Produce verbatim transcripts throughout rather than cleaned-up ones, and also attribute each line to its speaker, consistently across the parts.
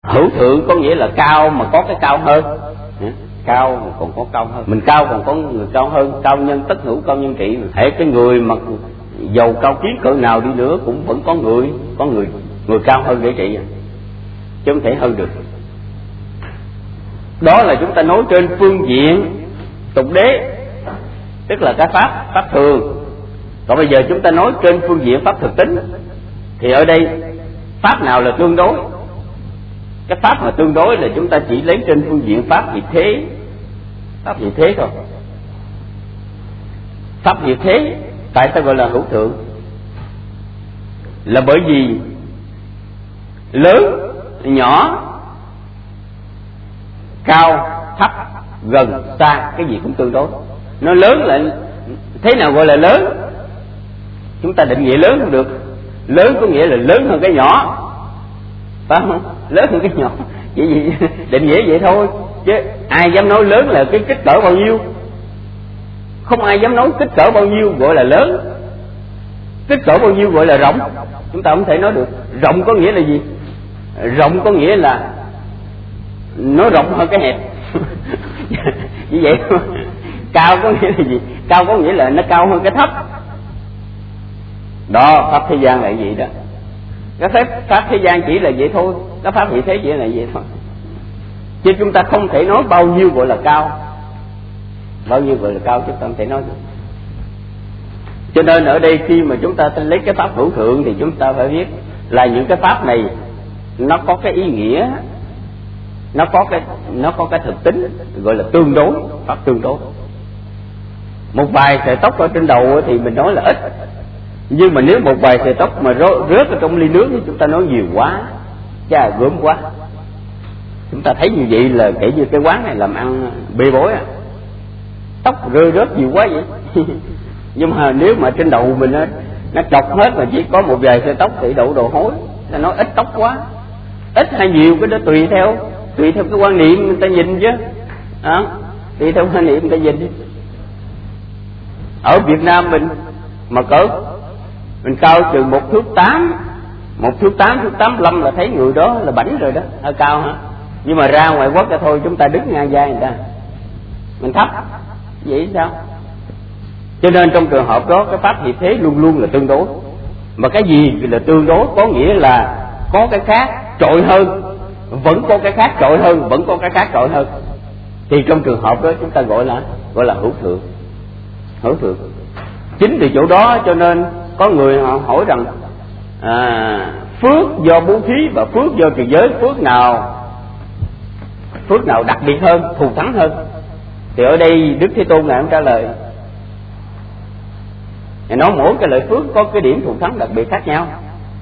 Speaker 1: Hữu thượng có nghĩa là cao mà có cái cao hơn, cao mà còn có cao hơn, mình cao còn có người cao hơn. Cao nhân tất hữu cao nhân trị. Hệ cái người mà giàu cao kiến cỡ nào đi nữa cũng vẫn có người có người người cao hơn để trị, chứ không thể hơn được. Đó là chúng ta nói trên phương diện tục đế, tức là cái pháp pháp thường. Còn bây giờ chúng ta nói trên phương diện pháp thực tính, thì ở đây pháp nào là tương đối? Cái pháp mà tương đối là chúng ta chỉ lấy trên phương diện pháp vị thế, pháp vị thế thôi. Pháp vị thế tại sao gọi là hữu thượng? Là bởi vì lớn, nhỏ, cao, thấp, gần, xa, cái gì cũng tương đối. Nó lớn là thế nào gọi là lớn? Chúng ta định nghĩa lớn không được. Lớn có nghĩa là lớn hơn cái nhỏ, phải không? Lớn hơn cái nhỏ, chỉ gì định nghĩa vậy thôi, chứ ai dám nói lớn là cái kích cỡ bao nhiêu? Không ai dám nói kích cỡ bao nhiêu gọi là lớn. Kích cỡ bao nhiêu gọi là rộng? Chúng ta không thể nói được. Rộng có nghĩa là gì? Rộng có nghĩa là nó rộng hơn cái hẹp. Như vậy thôi. Cao có nghĩa là gì? Cao có nghĩa là nó cao hơn cái thấp. Đó, pháp thế gian là vậy đó. Cái phép pháp thế gian chỉ là vậy thôi. Cái pháp vị thế chỉ là vậy thôi. Chứ chúng ta không thể nói bao nhiêu gọi là cao. Bao nhiêu gọi là cao chúng ta không thể nói được. Cho nên ở đây khi mà chúng ta lấy cái pháp hữu thượng thì chúng ta phải biết là những cái pháp này nó có cái ý nghĩa, nó có cái nó có cái thực tính gọi là tương đối, pháp tương đối. Một vài sợi tóc ở trên đầu thì mình nói là ít, nhưng mà nếu một vài sợi tóc mà rớt ở trong ly nước thì chúng ta nói nhiều quá, chà gớm quá. Chúng ta thấy như vậy là kể như cái quán này làm ăn bê bối à, tóc rơi rớt nhiều quá vậy. Nhưng mà nếu mà trên đầu mình nó, nó chọc hết mà chỉ có một vài sợi tóc thì đậu đồ hối, ta nói ít tóc quá. Ít hay nhiều cái đó tùy theo tùy theo cái quan niệm người ta nhìn chứ, à, tùy theo quan niệm người ta nhìn. Ở Việt Nam mình mà cỡ mình cao chừng một thước tám, một thước tám, thước tám lăm là thấy người đó là bảnh rồi đó, hơi cao hả? Nhưng mà ra ngoài quốc ra thôi chúng ta đứng ngang vai người ta, mình thấp, vậy sao? Cho nên trong trường hợp đó cái pháp vị thế luôn luôn là tương đối. Mà cái gì là tương đối có nghĩa là có cái khác trội hơn, vẫn có cái khác trội hơn, vẫn có cái khác trội hơn. Thì trong trường hợp đó chúng ta gọi là gọi là hữu thượng. Hữu thượng. Chính từ chỗ đó cho nên có người họ hỏi rằng à, phước do bố thí và phước do trì giới, phước nào phước nào đặc biệt hơn, thù thắng hơn? Thì ở đây Đức Thế Tôn ngài cũng trả lời, ngài nói mỗi cái lợi phước có cái điểm thù thắng đặc biệt khác nhau.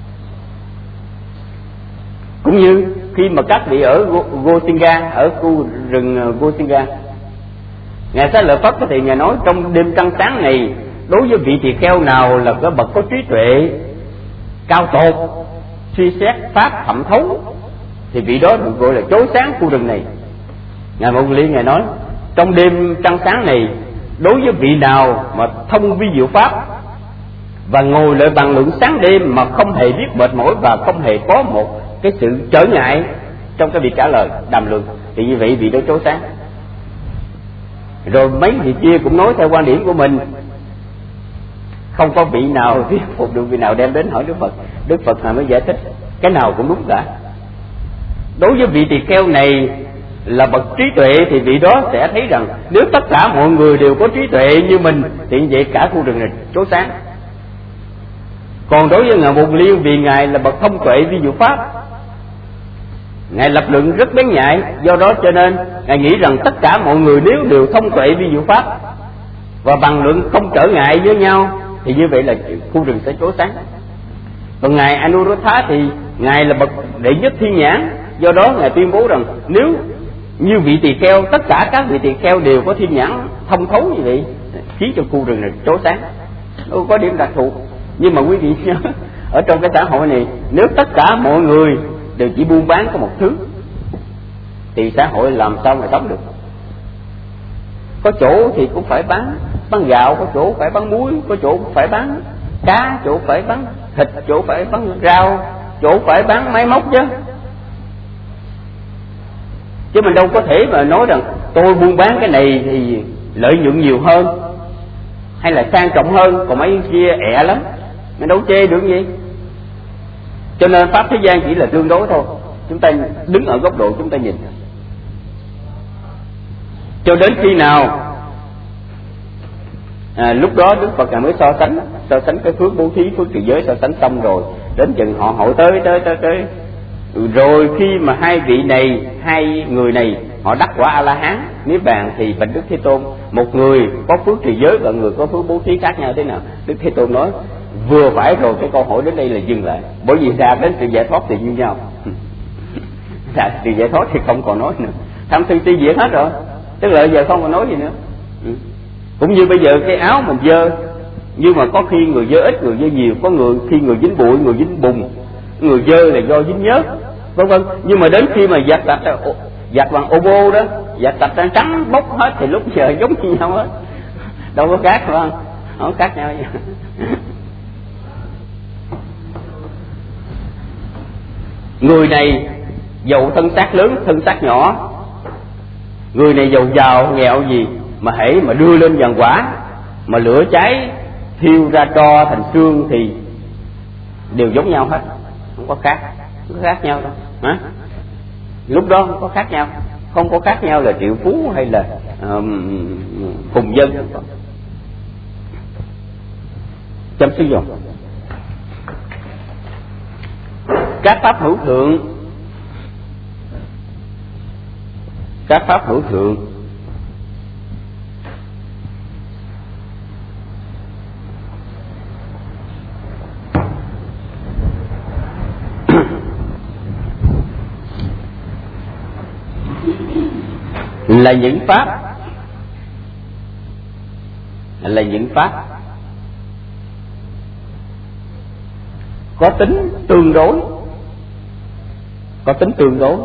Speaker 1: Cũng như khi mà các vị ở Gotinga, ở khu rừng Gotinga, ngài Xá Lợi Phất thì ngài nói trong đêm trăng sáng này, đối với vị tỳ kheo nào là cái bậc có trí tuệ cao tột, suy xét pháp thẩm thấu, thì vị đó được gọi là chói sáng khu rừng này. Ngài Mâu Ni ngài nói trong đêm trăng sáng này, đối với vị nào mà thông vi diệu pháp và ngồi lại bàn luận sáng đêm mà không hề biết mệt mỏi và không hề có một cái sự trở ngại trong cái việc trả lời đàm luận, thì như vậy vị đó chói sáng. Rồi mấy vị kia cũng nói theo quan điểm của mình, không có vị nào thuyết phục được vị nào đem đến hỏi Đức Phật. Đức Phật mới giải thích cái nào cũng đúng cả. Đối với vị tỳ kheo này là bậc trí tuệ thì vị đó sẽ thấy rằng nếu tất cả mọi người đều có trí tuệ như mình thì vậy cả khu rừng này chói sáng. Còn đối với ngài Mục Liên, vì ngài là bậc thông tuệ vi diệu pháp, ngài lập luận rất bén nhạy, do đó cho nên ngài nghĩ rằng tất cả mọi người nếu đều thông tuệ vi diệu pháp và bàn luận không trở ngại với nhau thì như vậy là khu rừng sẽ chói sáng. Còn ngài Anuruddha thì ngài là bậc đệ nhất thiên nhãn, do đó ngài tuyên bố rằng nếu như vị tỳ kheo, tất cả các vị tỳ kheo đều có thiên nhãn thông thấu như vậy, khiến cho khu rừng này chói sáng. Đâu có điểm đặc thù. Nhưng mà quý vị nhớ, ở trong cái xã hội này, nếu tất cả mọi người đều chỉ buôn bán có một thứ thì xã hội làm sao mà sống được? Có chỗ thì cũng phải bán bán gạo, có chỗ phải bán muối, có chỗ phải bán cá, chỗ phải bán thịt, chỗ phải bán rau, chỗ phải bán máy móc chứ. Chứ mình đâu có thể mà nói rằng tôi buôn bán cái này thì lợi nhuận nhiều hơn hay là sang trọng hơn, còn mấy kia ẹ lắm, mình đâu chê được gì. Cho nên pháp thế gian chỉ là tương đối thôi, chúng ta đứng ở góc độ chúng ta nhìn. Cho đến khi nào à, lúc đó Đức Phật mới so sánh, so sánh cái phước bố thí, phước trì giới, so sánh xong rồi, đến chừng họ hỏi tới tới tới tới rồi khi mà hai vị này, hai người này họ đắc quả A La Hán niết bàn thì bạch Đức Thế Tôn, một người có phước trì giới và người có phước bố thí khác nhau thế nào? Đức Thế Tôn nói vừa phải rồi, cái câu hỏi đến đây là dừng lại, bởi vì đạt đến sự giải thoát thì như nhau. Đạt sự giải thoát thì không còn nói nữa, tham sân si diệt hết rồi, tức là giờ không còn nói gì nữa. Ừ. Cũng như bây giờ cái áo mình dơ, nhưng mà có khi người dơ ít, người dơ nhiều, có người khi người dính bụi, người dính bùn, người dơ là do dính nhớt, vân vân. Nhưng mà đến khi mà giặt sạch, giặt bằng ô bô đó, giặt sạch ra trắng bốc hết thì lúc giờ giống như nhau hết, đâu có khác phải không? Không có khác nhau. Người này giàu thân xác lớn, thân xác nhỏ, người này giàu giàu nghèo gì mà hễ mà đưa lên giàn quả mà lửa cháy thiêu ra tro thành xương thì đều giống nhau hết, không có khác, không có khác nhau đâu. Hả? Lúc đó không có khác nhau, không có khác nhau là triệu phú hay là um, cùng dân. Chấm sử dụng các pháp hữu thượng, các pháp hữu thượng là những pháp là những pháp có tính tương đối, có tính tương đối.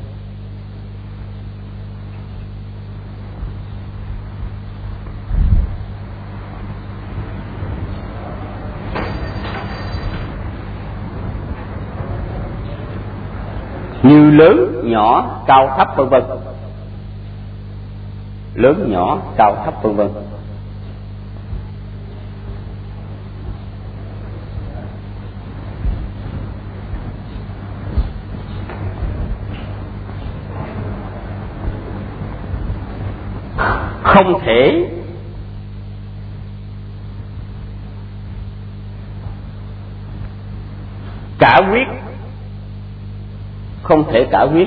Speaker 1: Như lớn, nhỏ, cao thấp vân vân. Lớn, nhỏ, cao thấp vân vân. Không thể cả quyết, không thể cả quyết.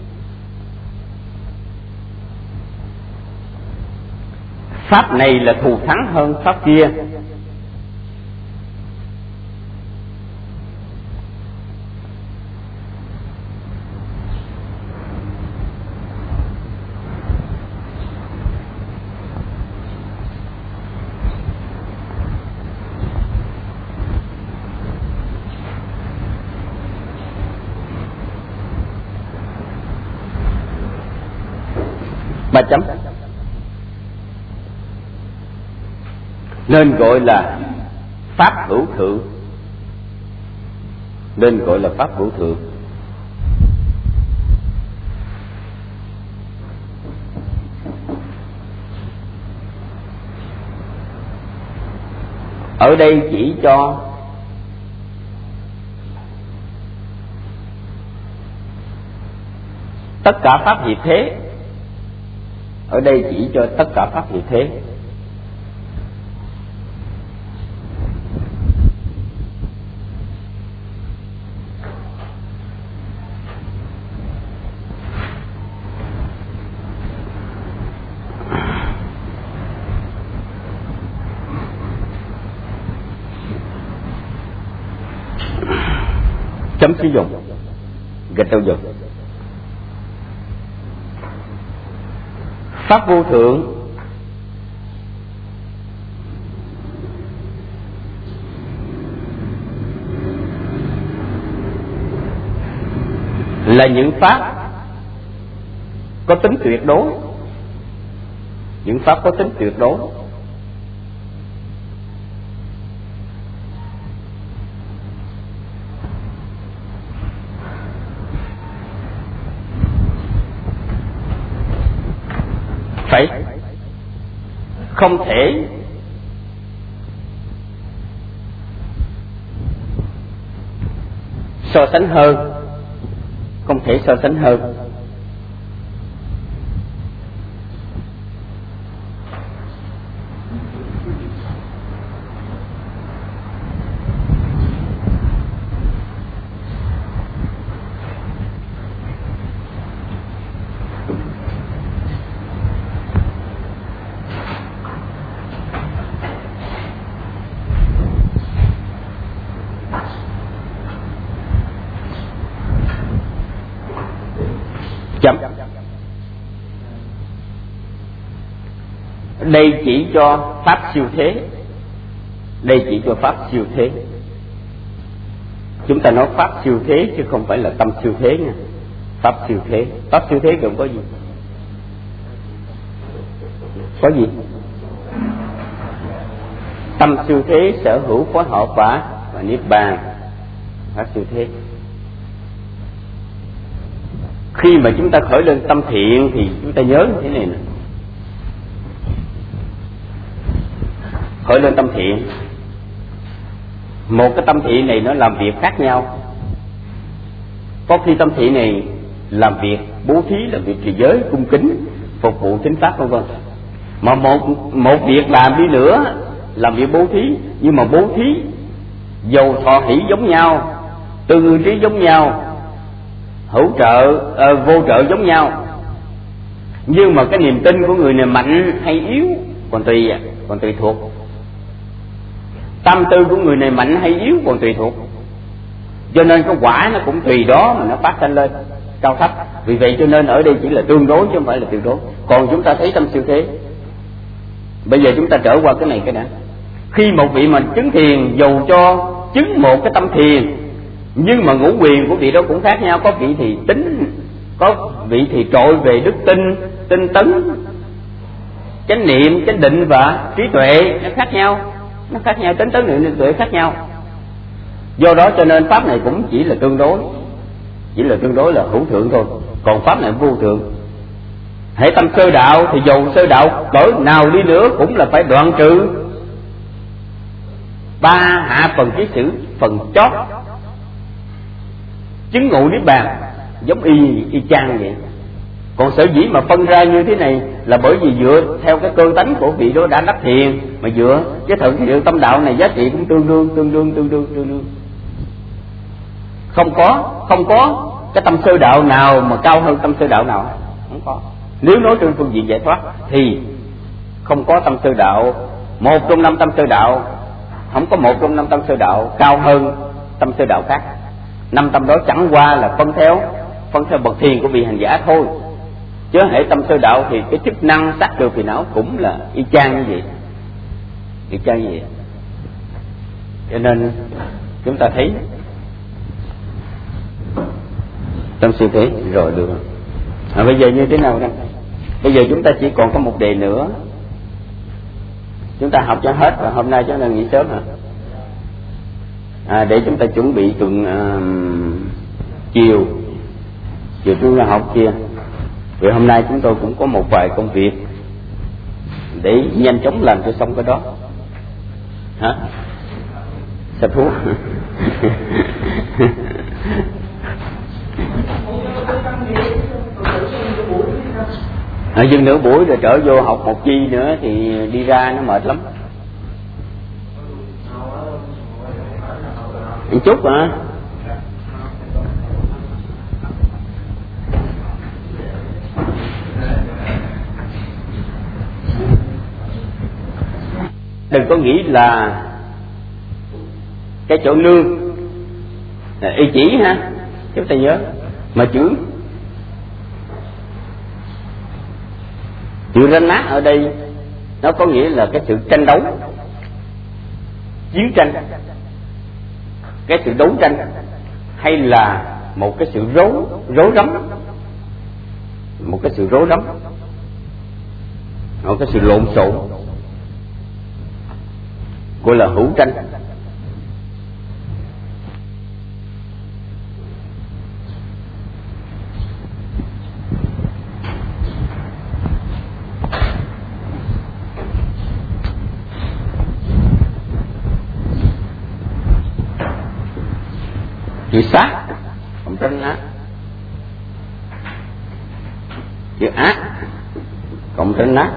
Speaker 1: Pháp này là thù thắng hơn pháp kia. Ba chấm. Nên gọi là pháp hữu thượng, nên gọi là pháp hữu thượng. Ở đây chỉ cho tất cả pháp diệt thế, ở đây chỉ cho tất cả pháp diệt thế. Chấm sử dụng, gạch đầu dòng. Pháp vô thượng là những pháp có tính tuyệt đối, những pháp có tính tuyệt đối. phải không thể so sánh hơn, không thể so sánh hơn. Chậm. Đây chỉ cho pháp siêu thế. Đây chỉ cho pháp siêu thế. Chúng ta nói pháp siêu thế chứ không phải là tâm siêu thế nha. Pháp siêu thế. Pháp siêu thế gồm có gì? Có gì? Tâm siêu thế, sở hữu, phối hợp và, và niết bàn. Pháp siêu thế. Khi mà chúng ta khởi lên tâm thiện thì chúng ta nhớ như thế này nè. Khởi lên tâm thiện, một cái tâm thiện này nó làm việc khác nhau. Có khi tâm thiện này làm việc bố thí, làm việc trì giới, cung kính, phục vụ chánh pháp vân vân. Mà một một việc làm đi nữa, làm việc bố thí, nhưng mà bố thí dầu thọ hỷ giống nhau, từ trí giống nhau, hữu trợ, à, vô trợ giống nhau, nhưng mà cái niềm tin của người này mạnh hay yếu còn tùy, còn tùy thuộc. Tâm tư của người này mạnh hay yếu còn tùy thuộc. Cho nên cái quả nó cũng tùy đó mà nó phát sinh lên cao thấp. Vì vậy cho nên ở đây chỉ là tương đối chứ không phải là tuyệt đối. Còn chúng ta thấy tâm siêu thế. Bây giờ chúng ta trở qua cái này cái đã. Khi một vị mà chứng thiền, dầu cho chứng một cái tâm thiền, nhưng mà ngũ quyền của vị đó cũng khác nhau. Có vị thì tính, có vị thì trội về đức tin, tinh tấn, chánh niệm, chánh định và trí tuệ. Nó khác nhau, nó khác nhau, tính tấn, niệm, tuệ khác nhau. Do đó cho nên pháp này cũng chỉ là tương đối, chỉ là tương đối là hữu thượng thôi. Còn pháp này vô thượng. Hễ tâm sơ đạo thì dầu sơ đạo cỡ nào đi nữa cũng là phải đoạn trừ ba hạ phần trí sử, phần chót chứng ngộ niết bàn, giống y y chang vậy. Còn sở dĩ mà phân ra như thế này là bởi vì dựa theo cái cơ tánh của vị đó đã đắc thiền, mà dựa cái thượng thiện tâm đạo này giá trị cũng tương đương tương đương tương đương tương đương. Không có không có cái tâm sơ đạo nào mà cao hơn tâm sơ đạo nào, không có. Nếu nói trên phương diện giải thoát thì không có tâm sơ đạo, một trong năm tâm sơ đạo, không có một trong năm tâm sơ đạo cao hơn tâm sơ đạo khác. Năm tâm đó chẳng qua là phân theo phân theo bậc thiền của vị hành giả thôi. Chứ hễ tâm sơ đạo thì cái chức năng sắc được thì não cũng là y chang như vậy, y chang như vậy. Cho nên chúng ta thấy tâm siêu thế rồi được. À, bây giờ như thế nào đây? Bây giờ chúng ta chỉ còn có một đề nữa, chúng ta học cho hết và hôm nay chúng ta nghỉ sớm hả? À, để chúng ta chuẩn bị tuần uh, chiều chiều chúng ta học kia. Vì hôm nay chúng tôi cũng có một vài công việc để nhanh chóng làm cho xong cái đó. Hả? Sa thú. À, dừng nửa buổi rồi trở vô học một chi nữa thì đi ra nó mệt lắm. Một chút hả? Đừng có nghĩ là cái chỗ nương là y chỉ ha, chúng ta nhớ. Mà chữ chữ ranh nát ở đây nó có nghĩa là cái sự tranh đấu, chiến tranh, cái sự đấu tranh, hay là một cái sự rối rối rắm, một cái sự rối rắm, một cái sự lộn xộn, gọi là hữu tranh. chữ sát cộng trên á, chữ ác cộng trên nát.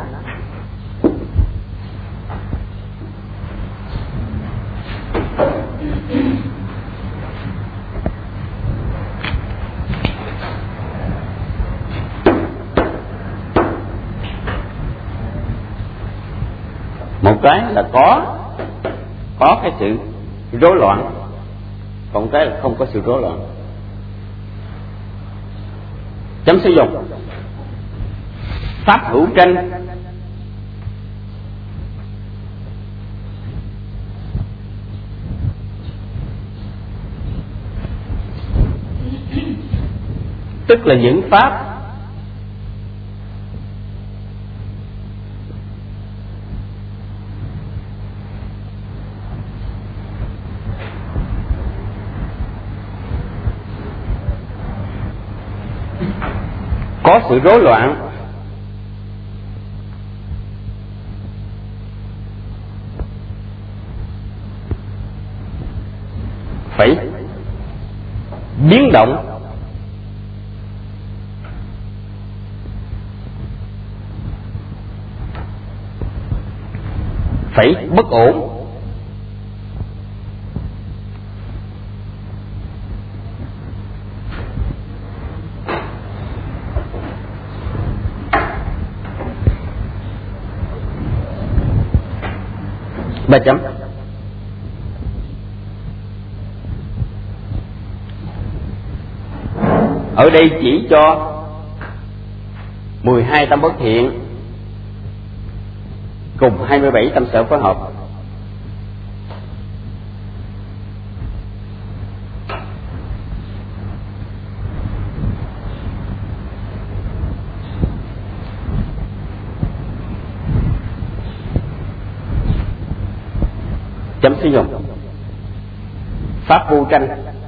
Speaker 1: Một cái là có có cái sự rối loạn, còn cái là không có sự rối loạn. Chấm sử dụng pháp hữu tranh tức là những pháp có sự rối loạn, phải biến động, phải bất ổn, ba chấm. Ở đây chỉ cho mười hai tâm bất thiện cùng hai mươi bảy tâm sở phối hợp. Chấm sử dụng pháp vô tranh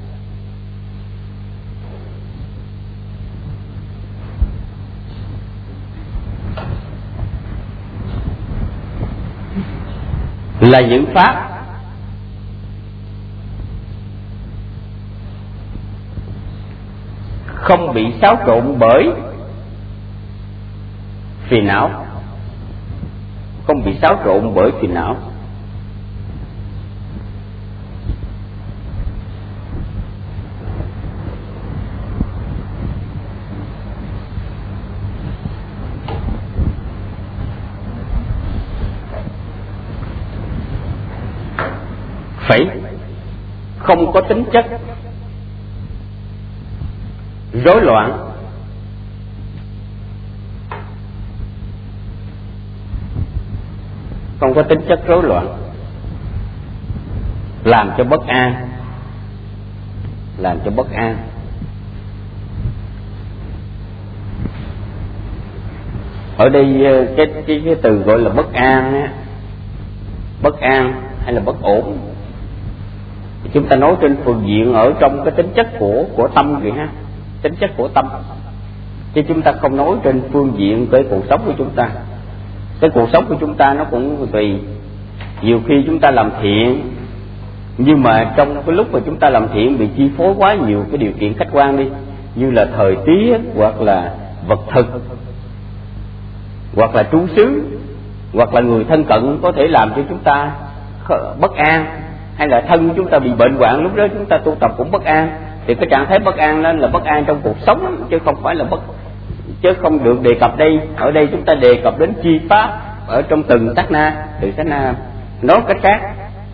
Speaker 1: là những pháp không bị xáo trộn bởi phiền não, không bị xáo trộn bởi phiền não. Phải không có tính chất rối loạn, không có tính chất rối loạn làm cho bất an, làm cho bất an. Ở đây cái cái, cái từ gọi là bất an á, bất an hay là bất ổn, chúng ta nói trên phương diện ở trong cái tính chất của của tâm vậy ha, tính chất của tâm, chứ chúng ta không nói trên phương diện cái cuộc sống của chúng ta. Cái cuộc sống của chúng ta nó cũng tùy, nhiều khi chúng ta làm thiện, nhưng mà trong cái lúc mà chúng ta làm thiện bị chi phối quá nhiều cái điều kiện khách quan đi, như là thời tiết hoặc là vật thực hoặc là trú xứ hoặc là người thân cận có thể làm cho chúng ta bất an, hay là thân chúng ta bị bệnh hoạn, lúc đó chúng ta tu tập cũng bất an. Thì cái trạng thái bất an nên là bất an trong cuộc sống, chứ không phải là bất chứ không được đề cập đây. Ở đây chúng ta đề cập đến chi pháp ở trong từng sát na, từ sát na. Nói cách khác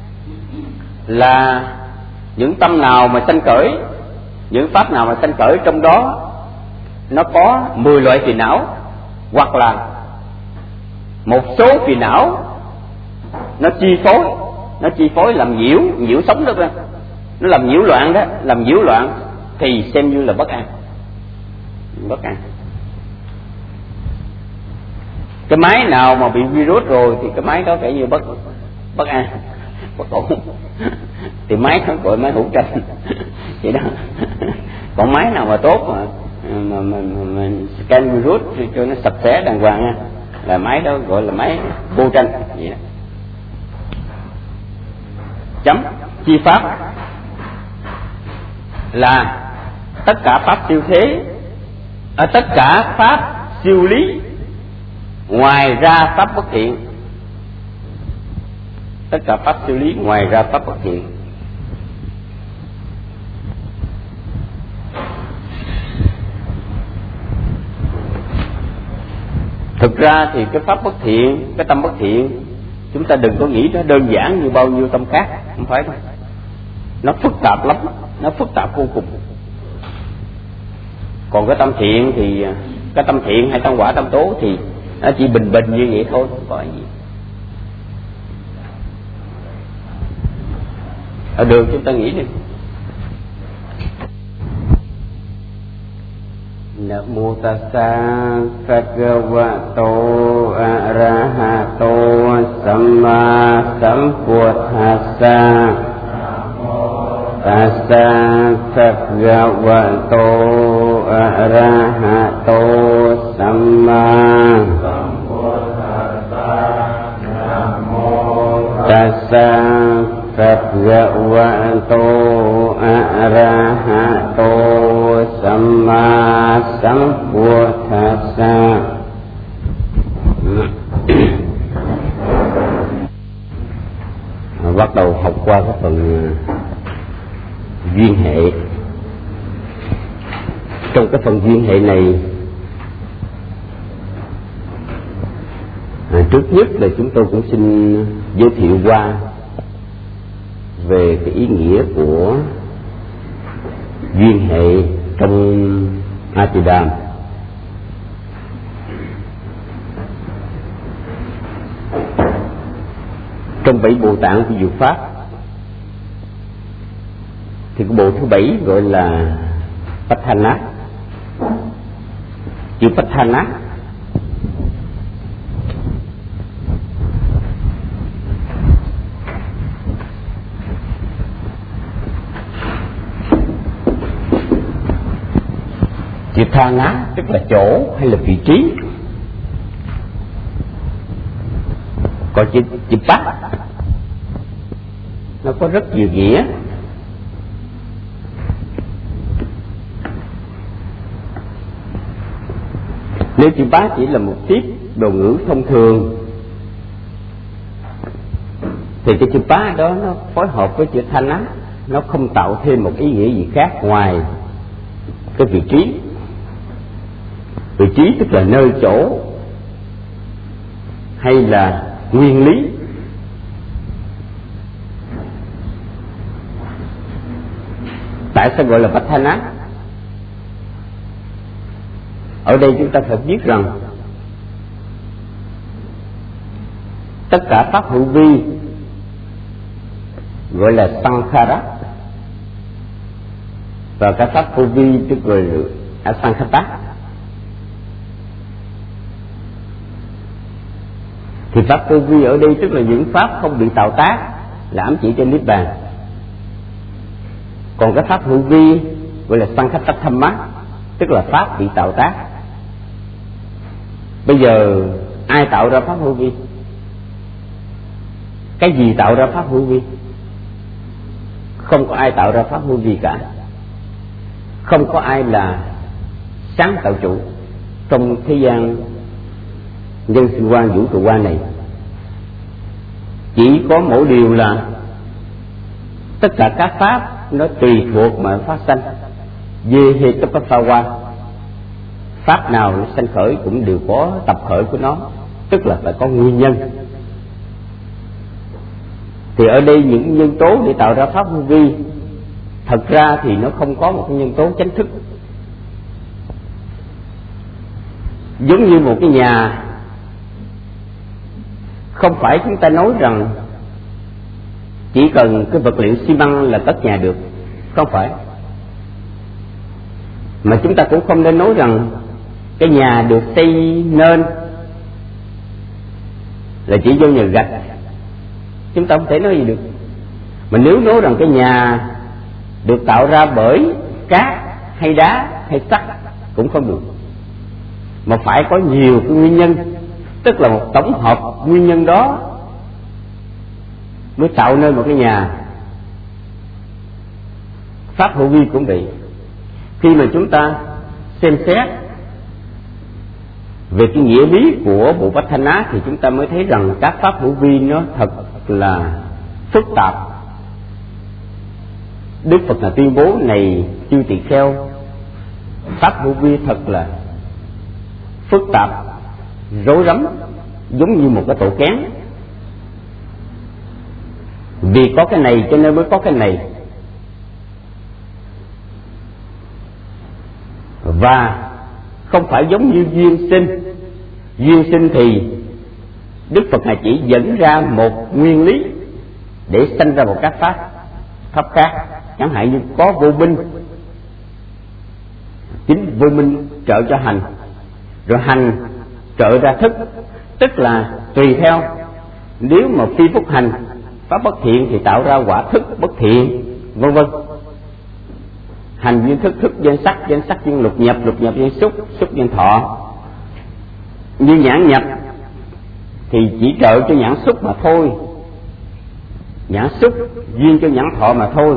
Speaker 1: là những tâm nào mà sanh khởi, những pháp nào mà sanh khởi trong đó nó có mười loại phiền não, hoặc là một số phiền não nó chi phối, nó chi phối làm nhiễu nhiễu sống đó, nó làm nhiễu loạn đó, làm nhiễu loạn thì xem như là bất an, bất an. Cái máy nào mà bị virus rồi thì cái máy đó kể như bất bất an, bất ổn, thì máy nó gọi máy hữu tranh vậy đó. Còn máy nào mà tốt mà mà, mà, mà, mà scan virus cho nó sạch sẽ đàng hoàng nha, là máy đó gọi là máy vô tranh vậy đó. Chấm chi pháp là tất cả pháp siêu thế, ở tất cả pháp siêu lý, ngoài ra pháp bất thiện. Tất cả pháp siêu lý ngoài ra pháp bất thiện. Thực ra thì cái pháp bất thiện, cái tâm bất thiện, chúng ta đừng có nghĩ nó đơn giản như bao nhiêu tâm khác, không phải đâu. Nó phức tạp lắm, nó phức tạp vô cùng. Còn cái tâm thiện thì cái tâm thiện hay tâm quả tâm tố thì nó chỉ bình bình như vậy thôi, không có gì. Ở đường chúng ta nghĩ đi. Namo tassa bhagavato arahato samma sambuddhassa. Tassa bhagavato arahato samma tassa bhagavato arahato samma sambuddhassa. Bắt đầu học qua cái phần duyên hệ. Trong cái phần duyên hệ này, à, trước nhất là chúng tôi cũng xin giới thiệu qua về cái ý nghĩa của duyên hệ trong Atidam. Trong bảy bộ tạng của Dược Pháp thì cái bộ thứ bảy gọi là Patthana. Chữ Patthana chữ Thana tức là chỗ hay là vị trí. Còn chữ chữ Pat nó có rất nhiều nghĩa. Nếu chữ Bá chỉ là một tiếp đồ ngữ thông thường thì cái chữ Bá đó nó phối hợp với chữ Thanh á, nó không tạo thêm một ý nghĩa gì khác ngoài cái vị trí. Vị trí tức là nơi chỗ hay là nguyên lý. Tại sao gọi là Patthana? Ở đây chúng ta phải biết rằng tất cả pháp hữu vi gọi là Sankhara, và các pháp vô vi tức gọi là Asankhata. Thì pháp vô vi ở đây tức là những pháp không bị tạo tác, là ám chỉ trên Niết Bàn. Còn cái pháp hữu vi gọi là Sankhata Thamma, tức là pháp bị tạo tác. Bây giờ ai tạo ra pháp hữu vi? Cái gì tạo ra pháp hữu vi? Không có ai tạo ra pháp hữu vi cả. Không có ai là sáng tạo chủ trong thế gian nhân sinh quan vũ trụ quan này. Chỉ có mỗi điều là tất cả các pháp nó tùy thuộc mà phát sanh. Vehetapassawa, pháp nào nó sanh khởi cũng đều có tập khởi của nó, tức là phải có nguyên nhân. Thì ở đây những nhân tố để tạo ra pháp vô vi, thật ra thì nó không có một cái nhân tố chánh thức. Giống như một cái nhà, không phải chúng ta nói rằng chỉ cần cái vật liệu xi măng là cất nhà được, không phải. Mà chúng ta cũng không nên nói rằng cái nhà được xây nên là chỉ do nhờ gạch, chúng ta không thể nói gì được. Mà nếu nói rằng cái nhà được tạo ra bởi cát hay đá hay sắt cũng không được, mà phải có nhiều cái nguyên nhân, tức là một tổng hợp nguyên nhân đó mới tạo nên một cái nhà. pháp hữu vi cũng vậy. Khi mà chúng ta xem xét về cái nghĩa lý của bộ Bát Thanh Á thì chúng ta mới thấy rằng các pháp hữu vi nó thật là phức tạp. Đức Phật là tuyên bố này chư tỳ kheo, pháp hữu vi thật là phức tạp, rối rắm, giống như một cái tổ kén. Vì có cái này cho nên mới có cái này. Và không phải giống như duyên sinh. Duyên sinh thì Đức Phật Ngài chỉ dẫn ra một nguyên lý để sanh ra một các pháp pháp khác. Chẳng hạn như có vô minh, chính vô minh trợ cho hành, rồi hành trợ ra thức. Tức là tùy theo, nếu mà phi phúc hành pháp bất thiện thì tạo ra quả thức bất thiện, vân vân. Hành duyên thức, thức duyên sắc, duyên sắc duyên lục nhập, lục nhập duyên xúc, xúc duyên thọ. Như nhãn nhập thì chỉ trợ cho nhãn xúc mà thôi, nhãn xúc duyên cho nhãn thọ mà thôi.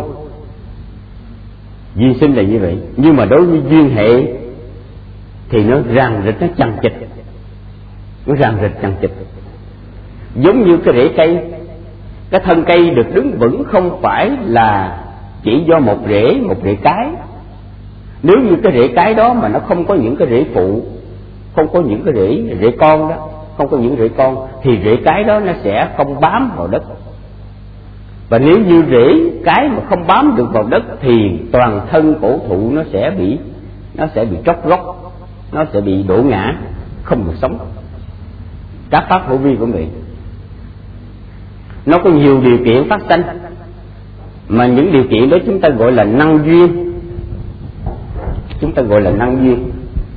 Speaker 1: Duyên sinh là như vậy. Nhưng mà đối với duyên hệ thì nó ràng rịch, nó chằng chịt, nó ràng rịch chằng chịt. Giống như cái rễ cây, cái thân cây được đứng vững không phải là chỉ do một rễ, một rễ cái. Nếu như cái rễ cái đó mà nó không có những cái rễ phụ, không có những cái rễ rễ con đó, không có những rễ con thì rễ cái đó nó sẽ không bám vào đất. Và nếu như rễ cái mà không bám được vào đất thì toàn thân cổ thụ nó sẽ bị nó sẽ bị tróc gốc, nó sẽ bị đổ ngã, không được sống. Các pháp hữu vi cũng vậy. Nó có nhiều điều kiện phát sanh, mà những điều kiện đó chúng ta gọi là năng duyên. Chúng ta gọi là năng duyên.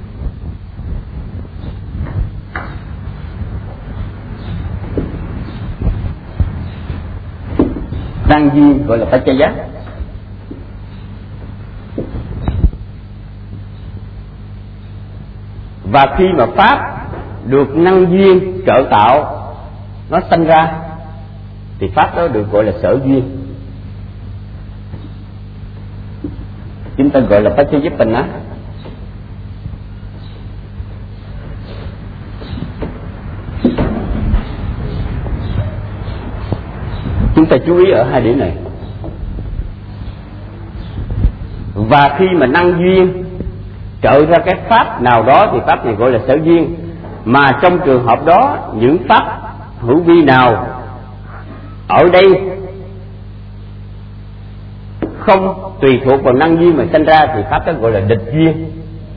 Speaker 1: Năng duyên gọi là Paccaya. Và khi mà pháp được năng duyên trợ tạo nó sanh ra thì pháp đó được gọi là sở duyên. Chúng ta gọi là Paccayappanna. Chúng ta chú ý ở hai điểm này. Và khi mà năng duyên trợ ra cái pháp nào đó thì pháp này gọi là sở duyên. Mà trong trường hợp đó, những pháp hữu vi nào ở đây không tùy thuộc vào năng duyên mà sanh ra thì pháp đó gọi là địch duyên.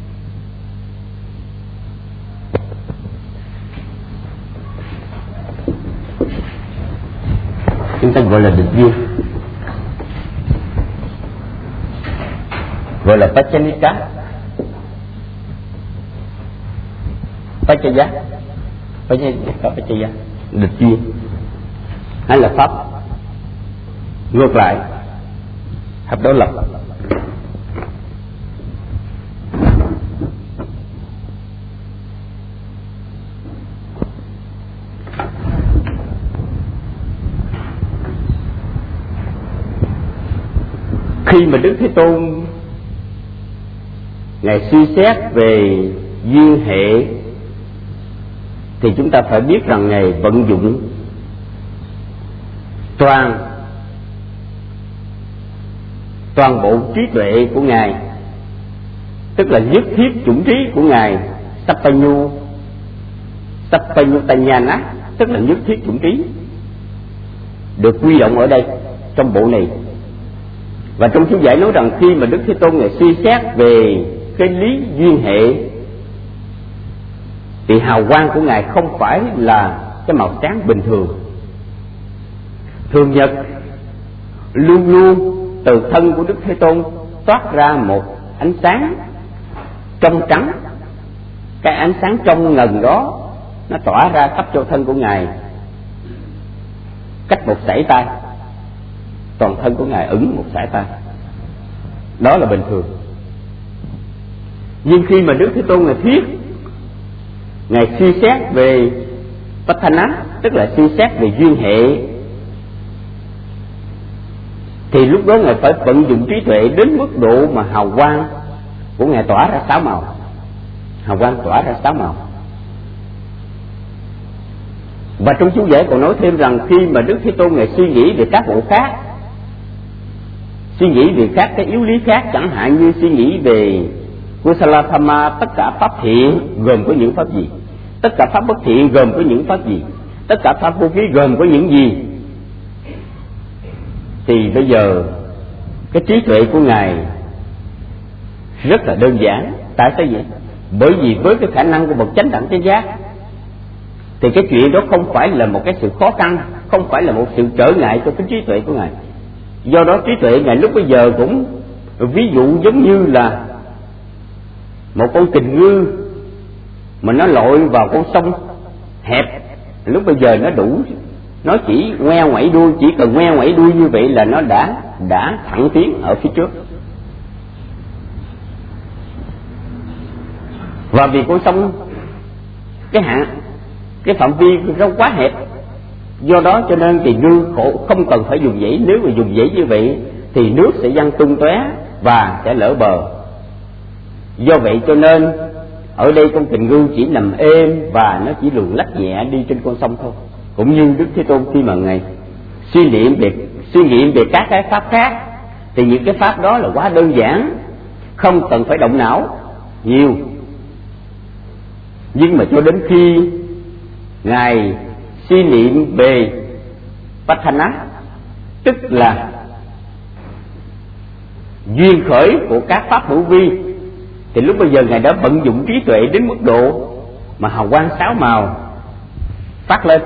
Speaker 1: Chúng ta gọi là địch duyên, gọi là Paccanika, Paccaya, Paccaya, Paccaya, địch duyên, hay là pháp ngược lại, hợp đối lập. Khi mà Đức Thế Tôn Ngài suy xét về duyên hệ thì chúng ta phải biết rằng Ngài vận dụng toàn toàn bộ trí tuệ của Ngài, tức là nhất thiết chủng trí của Ngài, Sappanyu Sappanyutanyana, tức là nhất thiết chủng trí, được quy động ở đây trong bộ này. Và trong chú giải nói rằng khi mà Đức Thế Tôn Ngài suy xét về cái lý duyên hệ thì hào quang của Ngài không phải là cái màu sáng bình thường. Thường nhật luôn luôn từ thân của Đức Thế Tôn toát ra một ánh sáng trong trắng. Cái ánh sáng trong ngần đó nó tỏa ra khắp cho thân của Ngài, cách một sải tay, toàn thân của Ngài ửng một sải tay. Đó là bình thường. Nhưng khi mà Đức Thế Tôn Ngài thuyết, Ngài suy xét về Patthana, tức là suy xét về duyên hệ, thì lúc đó Ngài phải vận dụng trí tuệ đến mức độ mà hào quang của Ngài tỏa ra sáu màu. Hào quang tỏa ra sáu màu. Và trong chú giải còn nói thêm rằng khi mà Đức Thế Tôn Ngài suy nghĩ về các bộ khác, suy nghĩ về các cái yếu lý khác, chẳng hạn như suy nghĩ về Kusala Thamma, tất cả pháp thiện gồm có những pháp gì, tất cả pháp bất thiện gồm có những pháp gì, tất cả pháp vô vi gồm có những gì, thì bây giờ cái trí tuệ của Ngài rất là đơn giản. Tại sao vậy? Bởi vì với cái khả năng của bậc chánh đẳng chánh giác thì cái chuyện đó không phải là một cái sự khó khăn, không phải là một sự trở ngại cho cái trí tuệ của Ngài. Do đó trí tuệ Ngài lúc bây giờ cũng ví dụ giống như là một con kình ngư mà nó lội vào con sông hẹp, lúc bây giờ nó đủ, nó chỉ ngoe ngoẩy đuôi, chỉ cần ngoe ngoẩy đuôi như vậy là nó đã đã thẳng tiến ở phía trước. Và vì con sông cái hạn cái phạm vi nó quá hẹp, do đó cho nên thì ngư khổ không cần phải dùng dãy. Nếu mà dùng dãy như vậy thì nước sẽ văng tung tóe và sẽ lỡ bờ. Do vậy cho nên ở đây con kình ngư chỉ nằm êm và nó chỉ luồn lách nhẹ đi trên con sông thôi. Cũng như Đức Thế Tôn khi mà Ngài suy niệm về suy nghiệm về các cái pháp khác thì những cái pháp đó là quá đơn giản, không cần phải động não nhiều. Nhưng mà cho đến khi Ngài suy niệm về Patthana, tức là duyên khởi của các pháp hữu vi, thì lúc bây giờ Ngài đã vận dụng trí tuệ đến mức độ mà hào quang sáu màu phát lên.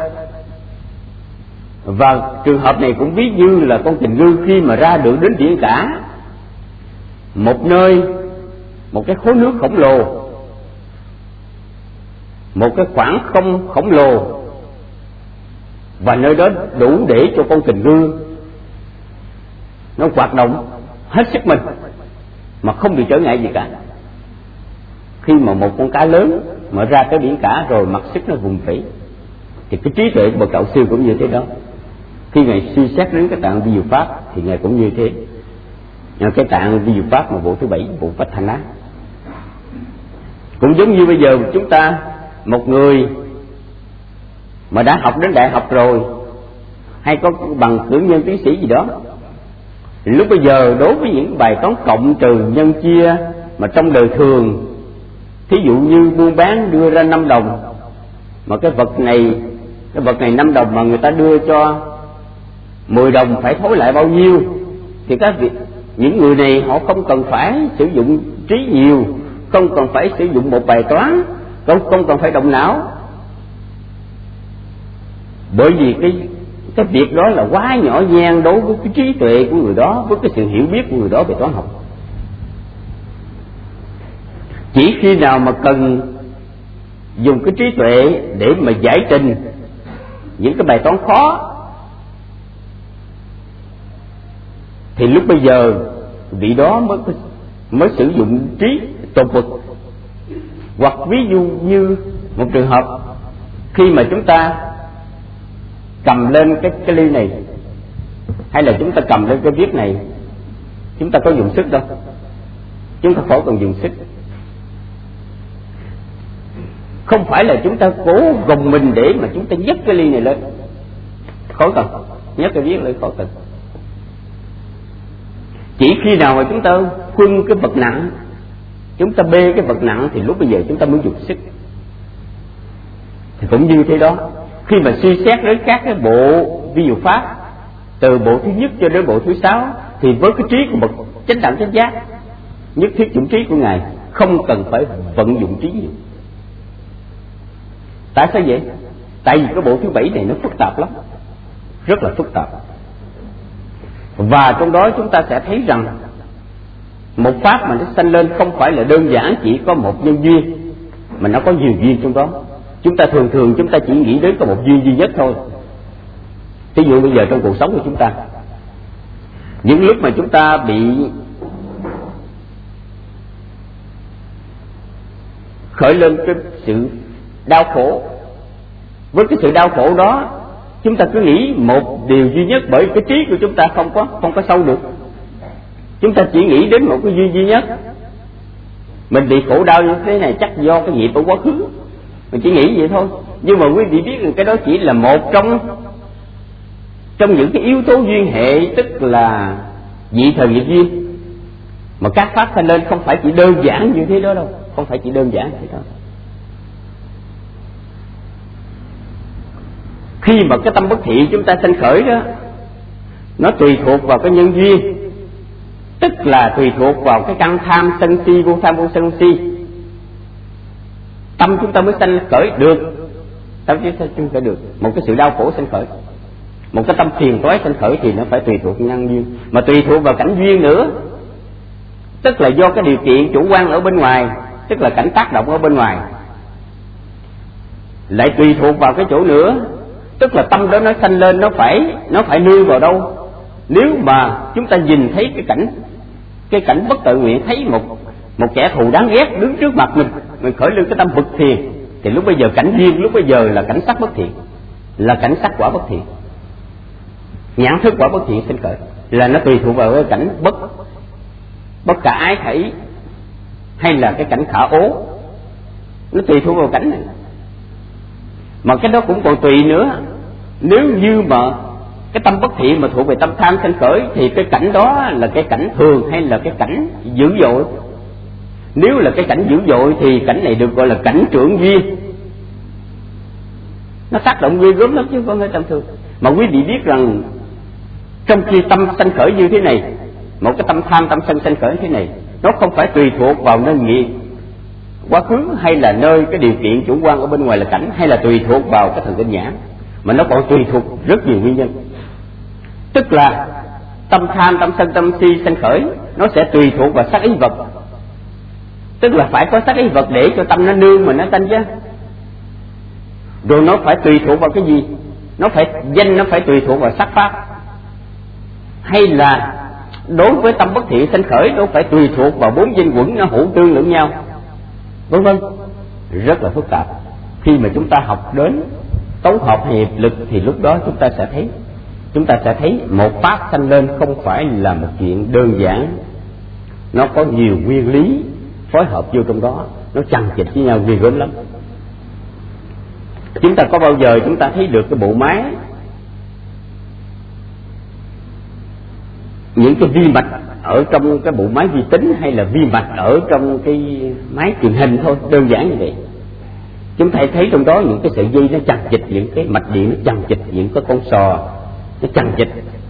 Speaker 1: Và trường hợp này cũng ví như là con kình ngư khi mà ra được đến biển cả, một nơi, một cái khối nước khổng lồ, một cái khoảng không khổng lồ, và nơi đó đủ để cho con kình ngư nó hoạt động hết sức mình mà không bị trở ngại gì cả. Khi mà một con cá lớn mà ra cái biển cả rồi mặc sức nó vùng vẫy, thì cái trí tuệ của bậc đạo sư cũng như thế đó. Khi Ngài suy xét đến cái tạng vi diệu pháp thì Ngài cũng như thế. Cái tạng vi diệu pháp mà bộ thứ bảy, bộ Patthana, cũng giống như bây giờ chúng ta, một người mà đã học đến đại học rồi, hay có bằng cử nhân tiến sĩ gì đó, thì lúc bây giờ đối với những bài toán cộng trừ nhân chia mà trong đời thường, thí dụ như buôn bán đưa ra năm đồng, mà cái vật này cái vật này năm đồng mà người ta đưa cho mười đồng, phải thối lại bao nhiêu? Thì các vị, những người này họ không cần phải sử dụng trí nhiều, không cần phải sử dụng một bài toán, không không cần phải động não, bởi vì cái cái việc đó là quá nhỏ nhen đối với cái trí tuệ của người đó, với cái sự hiểu biết của người đó về toán học. Chỉ khi nào mà cần dùng cái trí tuệ để mà giải trình những cái bài toán khó thì lúc bây giờ vị đó mới mới sử dụng trí tột bực. Hoặc ví dụ như một trường hợp khi mà chúng ta cầm lên cái cái ly này, hay là chúng ta cầm lên cái viết này, chúng ta có dùng sức đâu, chúng ta khỏi cần dùng sức. Không phải là chúng ta cố gồng mình để mà chúng ta nhấc cái ly này lên, khỏi cần nhấc cái viết lên, khỏi cần. Chỉ khi nào mà chúng ta khuân cái vật nặng, chúng ta bê cái vật nặng, thì lúc bây giờ chúng ta mới dùng sức. Thì cũng như thế đó, khi mà suy xét đến các cái bộ vi diệu pháp, từ bộ thứ nhất cho đến bộ thứ sáu, thì với cái trí của bậc chánh đẳng chánh giác, nhất thiết dụng trí của Ngài không cần phải vận dụng trí nhiều. Tại sao vậy? Tại vì cái bộ thứ bảy này nó phức tạp lắm, rất là phức tạp. Và trong đó chúng ta sẽ thấy rằng một pháp mà nó sanh lên không phải là đơn giản chỉ có một nhân duyên, mà nó có nhiều duyên trong đó. Chúng ta thường thường chúng ta chỉ nghĩ đến có một duyên duy nhất thôi. Ví dụ bây giờ trong cuộc sống của chúng ta, những lúc mà chúng ta bị khởi lên cái sự đau khổ, với cái sự đau khổ đó chúng ta cứ nghĩ một điều duy nhất, bởi cái trí của chúng ta không có không có sâu được. Chúng ta chỉ nghĩ đến một cái duy duy nhất. Mình bị khổ đau như thế này chắc do cái nghiệp ở quá khứ, mình chỉ nghĩ vậy thôi. Nhưng mà quý vị biết rằng cái đó chỉ là một trong trong những cái yếu tố duyên hệ, tức là vị thời nghiệp duyên. Mà các pháp sanh lên không phải chỉ đơn giản như thế đó đâu, không phải chỉ đơn giản như thế đó. Khi mà cái tâm bất thiện chúng ta sanh khởi đó, nó tùy thuộc vào cái nhân duyên, tức là tùy thuộc vào cái căn tham sân si, vô tham vô sân si. Tâm chúng ta mới sanh khởi được, tâm chúng ta được một cái sự đau khổ sanh khởi, một cái tâm phiền toái sanh khởi, thì nó phải tùy thuộc nhân duyên, mà tùy thuộc vào cảnh duyên nữa, tức là do cái điều kiện chủ quan ở bên ngoài, tức là cảnh tác động ở bên ngoài, lại tùy thuộc vào cái chỗ nữa, tức là tâm đó nó sanh lên nó phải nó phải nương vào đâu. Nếu mà chúng ta nhìn thấy cái cảnh cái cảnh bất tự nguyện, thấy một một kẻ thù đáng ghét đứng trước mặt mình, mình khởi lên cái tâm bực thiền, thì lúc bây giờ cảnh duyên lúc bây giờ là cảnh sắc bất thiện, là cảnh sắc quả bất thiện, nhãn thức quả bất thiện sinh khởi, là nó tùy thuộc vào cái cảnh bất bất khả ái khởi, hay là cái cảnh khả ố, nó tùy thuộc vào cảnh này. Mà cái đó cũng còn tùy nữa, nếu như mà cái tâm bất thiện mà thuộc về tâm tham sanh khởi, thì cái cảnh đó là cái cảnh thường hay là cái cảnh dữ dội. Nếu là cái cảnh dữ dội thì cảnh này được gọi là cảnh trưởng duyên, nó tác động ghê gớm lắm chứ không phải tầm thường. Mà quý vị biết rằng trong khi tâm sanh khởi như thế này, một cái tâm tham tâm sân sanh khởi thế này, nó không phải tùy thuộc vào nơi nghiệp quá khứ, hay là nơi cái điều kiện chủ quan ở bên ngoài là cảnh, hay là tùy thuộc vào cái thần kinh nhãn, mà nó còn tùy thuộc rất nhiều nguyên nhân. Tức là tâm tham tâm sân tâm si sanh khởi, nó sẽ tùy thuộc vào sắc ý vật, tức là phải có sắc ý vật để cho tâm nó nương mà nó sanh chứ. Rồi nó phải tùy thuộc vào cái gì? Nó phải danh, nó phải tùy thuộc vào sắc pháp, hay là đối với tâm bất thiện sanh khởi, nó phải tùy thuộc vào bốn danh quẩn, nó hữu tương lẫn nhau, vân vân, rất là phức tạp. Khi mà chúng ta học đến tấu hợp hiệp lực thì lúc đó chúng ta sẽ thấy chúng ta sẽ thấy một pháp sanh lên không phải là một chuyện đơn giản, nó có nhiều nguyên lý phối hợp vô trong đó, nó chằng chịt với nhau ghê gớm lắm. Chúng ta có bao giờ chúng ta thấy được cái bộ máy, những cái vi mạch ở trong cái bộ máy vi tính, hay là vi mạch ở trong cái máy truyền hình thôi, đơn giản như vậy. Chúng ta thấy trong đó những cái sợi dây nó chằng chịt, những cái mạch điện nó chằng chịt, những cái con sò nó chằng chịt,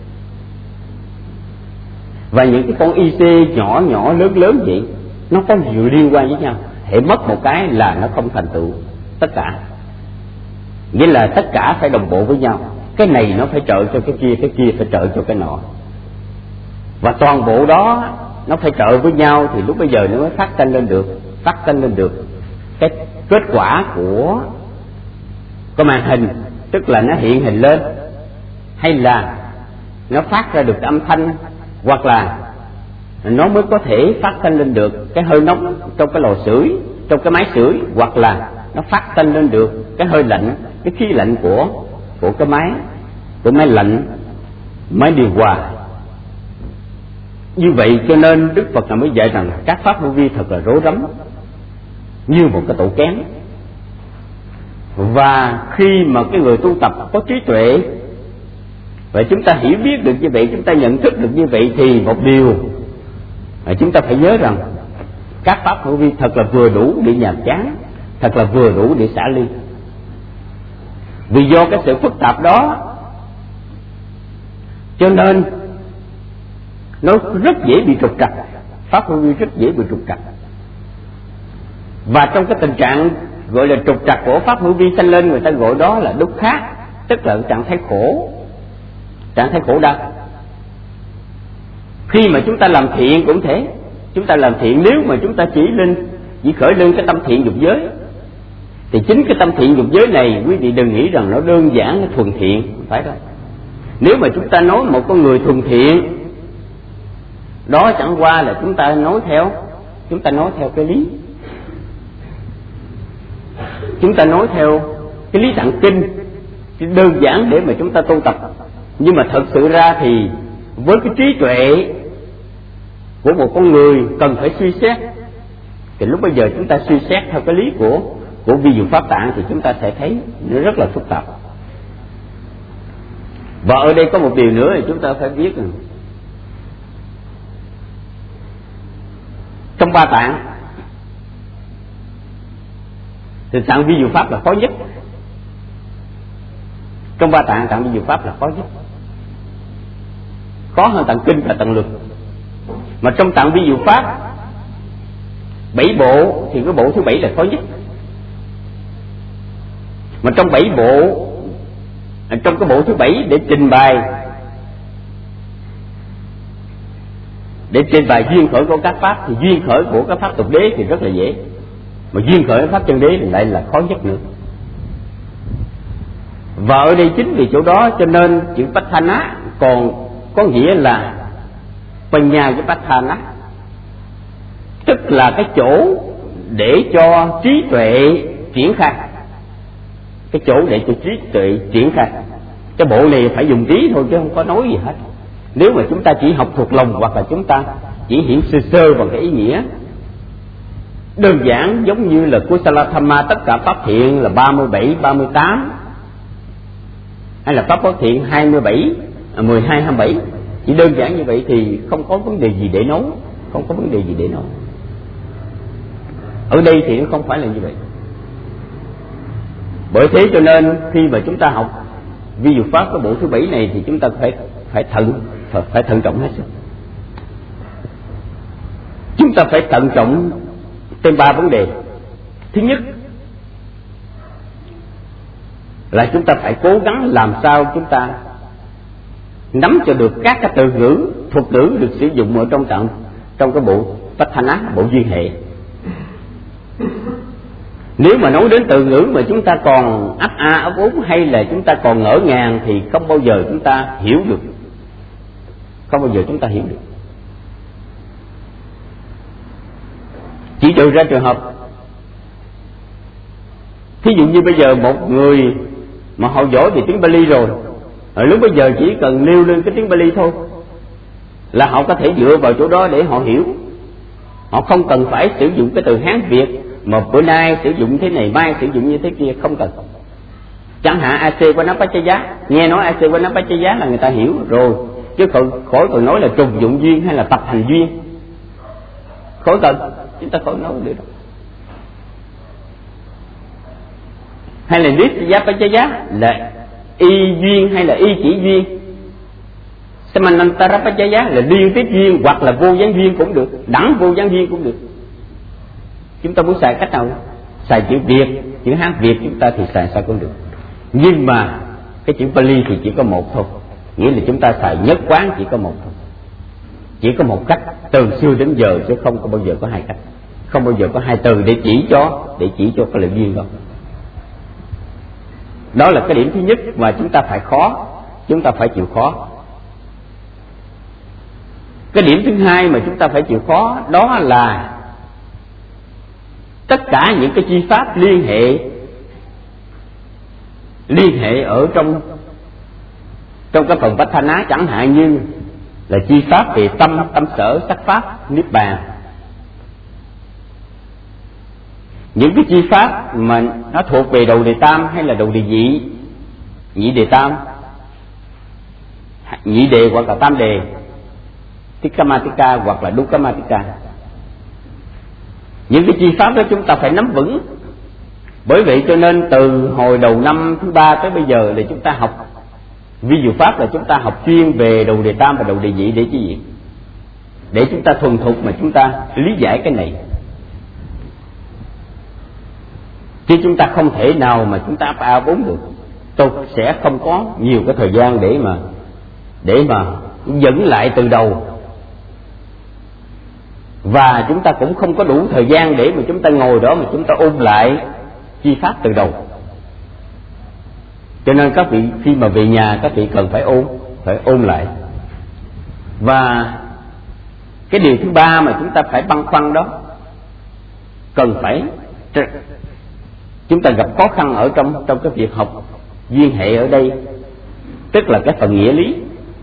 Speaker 1: và những cái con i xê nhỏ nhỏ lớn lớn vậy, nó có nhiều liên quan với nhau. Hễ mất một cái là nó không thành tựu tất cả, nghĩa là tất cả phải đồng bộ với nhau. Cái này nó phải trợ cho cái kia, cái kia phải trợ cho cái nọ, và toàn bộ đó nó phải trợ với nhau, thì lúc bây giờ nó mới phát sinh lên được phát sinh lên được cái kết quả của cái màn hình, tức là nó hiện hình lên, hay là nó phát ra được âm thanh, hoặc là nó mới có thể phát sinh lên được cái hơi nóng trong cái lò sưởi, trong cái máy sưởi, hoặc là nó phát sinh lên được cái hơi lạnh, cái khí lạnh của của cái máy của máy lạnh, máy điều hòa. Như vậy cho nên Đức Phật mới dạy rằng các pháp vô vi thật là rối rắm như một cái tổ kén. Và khi mà cái người tu tập có trí tuệ, và chúng ta hiểu biết được như vậy, chúng ta nhận thức được như vậy, thì một điều mà chúng ta phải nhớ rằng các pháp vô vi thật là vừa đủ để nhàm chán, thật là vừa đủ để xả ly. Vì do cái sự phức tạp đó cho nên nó rất dễ bị trục trặc, pháp vô vi rất dễ bị trục trặc. Và trong cái tình trạng gọi là trục trặc của pháp hữu vi sanh lên, người ta gọi đó là đúc khác, tức là trạng thái khổ, trạng thái khổ đau. Khi mà chúng ta làm thiện cũng thế, chúng ta làm thiện, nếu mà chúng ta chỉ lên chỉ khởi lên cái tâm thiện dục giới, thì chính cái tâm thiện dục giới này quý vị đừng nghĩ rằng nó đơn giản nó thuần thiện, không phải đâu. Nếu mà chúng ta nói một con người thuần thiện, đó chẳng qua là chúng ta nói theo chúng ta nói theo cái lý, chúng ta nói theo cái lý tạng kinh, đơn giản để mà chúng ta tu tập. Nhưng mà thật sự ra thì với cái trí tuệ của một con người cần phải suy xét, thì lúc bây giờ chúng ta suy xét theo cái lý của của vi diệu pháp tạng thì chúng ta sẽ thấy nó rất là phức tạp. Và ở đây có một điều nữa thì chúng ta phải biết rằng trong ba tạng thì tạng vi diệu pháp là khó nhất. Trong ba tạng, tạng vi diệu pháp là khó nhất, khó hơn tạng kinh và tạng luật. Mà trong tạng vi diệu pháp bảy bộ thì cái bộ thứ bảy là khó nhất. Mà trong bảy bộ, trong cái bộ thứ bảy để trình bày để trình bày duyên khởi của các pháp, thì duyên khởi của các pháp tục đế thì rất là dễ, mà duyên khởi của pháp chân đế thì lại là khó nhất nữa. Và ở đây chính vì chỗ đó cho nên chữ Patthana còn có nghĩa là Panya với Patthana, tức là cái chỗ để cho trí tuệ triển khai, cái chỗ để cho trí tuệ triển khai. Cái bộ này phải dùng trí thôi chứ không có nói gì hết. Nếu mà chúng ta chỉ học thuộc lòng hoặc là chúng ta chỉ hiểu sơ sơ bằng cái ý nghĩa đơn giản, giống như là Kusala Dhamma tất cả pháp thiện là ba mươi bảy, ba mươi tám, hay là pháp bất thiện hai mươi bảy, mười hai, hai mươi bảy, chỉ đơn giản như vậy thì không có vấn đề gì để nói, không có vấn đề gì để nói. Ở đây thì nó không phải là như vậy. Bởi thế cho nên khi mà chúng ta học vi diệu pháp cái bộ thứ bảy này thì chúng ta phải phải thận phải, phải thận trọng hết sức. Chúng ta phải thận trọng trên ba vấn đề. Thứ nhất là chúng ta phải cố gắng làm sao chúng ta nắm cho được các cái từ ngữ, thuật ngữ được sử dụng ở trong trận trong cái bộ Patthana, bộ duyên hệ. Nếu mà nói đến từ ngữ mà chúng ta còn ấp a ấp úng hay là chúng ta còn ngỡ ngàng thì không bao giờ chúng ta hiểu được, không bao giờ chúng ta hiểu được. Chỉ trừ ra trường hợp thí dụ như bây giờ một người mà họ giỏi về tiếng Pali rồi, rồi lúc bây giờ chỉ cần nêu lên cái tiếng Pali thôi là họ có thể dựa vào chỗ đó để họ hiểu. Họ không cần phải sử dụng cái từ Hán Việt mà bữa nay sử dụng thế này, mai sử dụng như thế kia, không cần. Chẳng hạn Ase Vanapachaya, nghe nói Ase Vanapachaya là người ta hiểu rồi, chứ khỏi, khỏi cần nói là trùng dụng duyên hay là tập hành duyên, khỏi cần, chúng ta khỏi nói được đâu. Hay là Nityapachaya là y duyên hay là y chỉ duyên, Samanantarapachaya là liên tiếp duyên hoặc là vô gián duyên cũng được, đẳng vô gián duyên cũng được. Chúng ta muốn xài cách nào? Xài chữ Việt, chữ Hán Việt chúng ta thì xài sao cũng được. Nhưng mà cái chữ Pali thì chỉ có một thôi, nghĩa là chúng ta xài nhất quán chỉ có một thôi, chỉ có một cách từ xưa đến giờ, chứ không có bao giờ có hai cách, không bao giờ có hai từ để chỉ cho để chỉ cho cái lời duyên đó. Đó là cái điểm thứ nhất mà chúng ta phải khó, chúng ta phải chịu khó. Cái điểm thứ hai mà chúng ta phải chịu khó đó là tất cả những cái chi pháp liên hệ liên hệ ở trong trong cái phần Patthana, chẳng hạn như là chi pháp về tâm, tâm sở, sắc pháp, niết bàn. Những cái chi pháp mà nó thuộc về đầu đề tam hay là đầu đề nhị, nhị đề tam, nhị đề hoặc là tam đề, Tikamatika hoặc là Dukkamatika. Những cái chi pháp đó chúng ta phải nắm vững. Bởi vậy cho nên từ hồi đầu năm thứ ba tới bây giờ là chúng ta học vi diệu pháp, là chúng ta học chuyên về đầu đề tam và đầu đề nhị để chi gì? Để chúng ta thuần thục mà chúng ta lý giải cái này. Chứ chúng ta không thể nào mà chúng ta áp a bốn được. Tôi sẽ không có nhiều cái thời gian để mà để mà dẫn lại từ đầu, và chúng ta cũng không có đủ thời gian để mà chúng ta ngồi đó mà chúng ta ôn lại chi pháp từ đầu. Cho nên các vị khi mà về nhà các vị cần phải ôn, phải ôn lại. Và cái điều thứ ba mà chúng ta phải băn khoăn đó, cần phải chúng ta gặp khó khăn ở trong trong cái việc học Duyên hệ ở đây tức là cái phần nghĩa lý.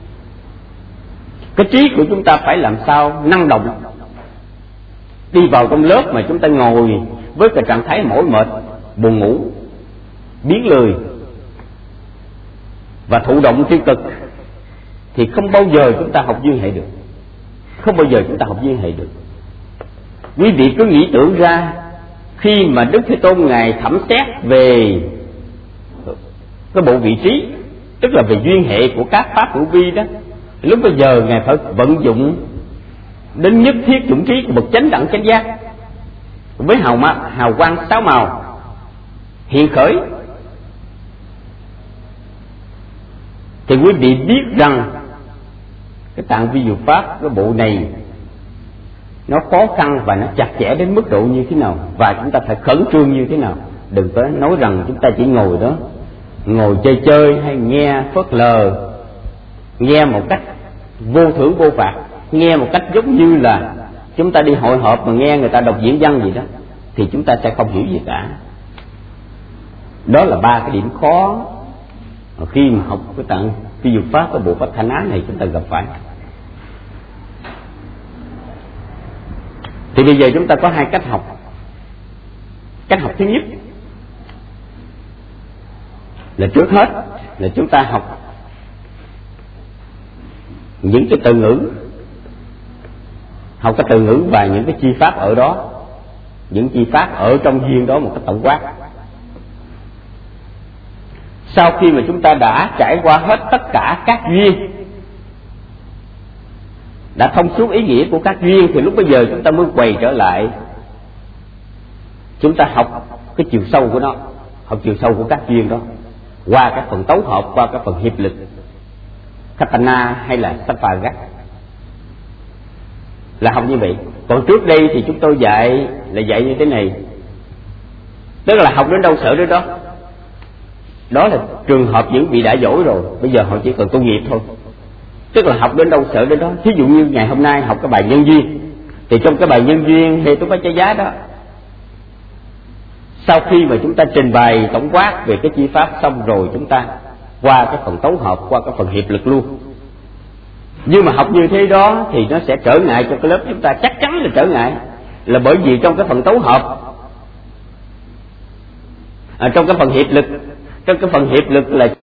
Speaker 1: Cái trí của chúng ta phải làm sao năng động. Đi vào trong lớp mà chúng ta ngồi với cái trạng thái mỏi mệt, buồn ngủ, biến lười và thụ động tiêu cực thì không bao giờ chúng ta học duyên hệ được. Không bao giờ chúng ta học duyên hệ được. Quý vị cứ nghĩ tưởng ra khi mà Đức Thế Tôn Ngài thẩm xét về cái bộ vị trí, tức là về duyên hệ của các pháp hữu vi đó, lúc bây giờ Ngài phải vận dụng đến nhất thiết chủng trí của bậc chánh đẳng chánh giác với hào, ma, hào quang sáu màu hiện khởi. Thì quý vị biết rằng cái tạng vi diệu pháp, cái bộ này nó khó khăn và nó chặt chẽ đến mức độ như thế nào, và chúng ta phải khẩn trương như thế nào. Đừng có nói rằng chúng ta chỉ ngồi đó, ngồi chơi chơi hay nghe phớt lờ, nghe một cách vô thưởng vô phạt, nghe một cách giống như là chúng ta đi hội họp mà nghe người ta đọc diễn văn gì đó, thì chúng ta sẽ không hiểu gì cả. Đó là ba cái điểm khó khi mà học cái tạng vi diệu pháp, cái bộ pháp thanh án này chúng ta gặp phải. Thì bây giờ chúng ta có hai cách học. Cách học thứ nhất là trước hết là chúng ta học những cái từ ngữ, học cái từ ngữ và những cái chi pháp ở đó, những chi pháp ở trong duyên đó một cách tổng quát. Sau khi mà chúng ta đã trải qua hết tất cả các duyên, đã thông suốt ý nghĩa của các duyên, thì lúc bây giờ chúng ta mới quay trở lại, chúng ta học cái chiều sâu của nó, học chiều sâu của các duyên đó qua các phần tấu hợp, qua các phần hiệp lực Khatana hay là Sapphagat, là học như vậy. Còn trước đây thì chúng tôi dạy là dạy như thế này, tức là học đến đâu sợ đến đó. Đó là trường hợp những vị đã giỏi rồi, bây giờ họ chỉ cần tu nghiệp thôi. Tức là học đến đâu sợ đến đó. Thí dụ như ngày hôm nay học cái bài nhân duyên, thì trong cái bài nhân duyên thì tôi có trái giá đó, sau khi mà chúng ta trình bày tổng quát về cái chi pháp xong rồi, chúng ta qua cái phần tấu hợp, qua cái phần hiệp lực luôn. Nhưng mà học như thế đó thì nó sẽ trở ngại cho cái lớp chúng ta, chắc chắn là trở ngại, là bởi vì trong cái phần tấu hợp, à, trong cái phần hiệp lực, trong cái phần hiệp lực là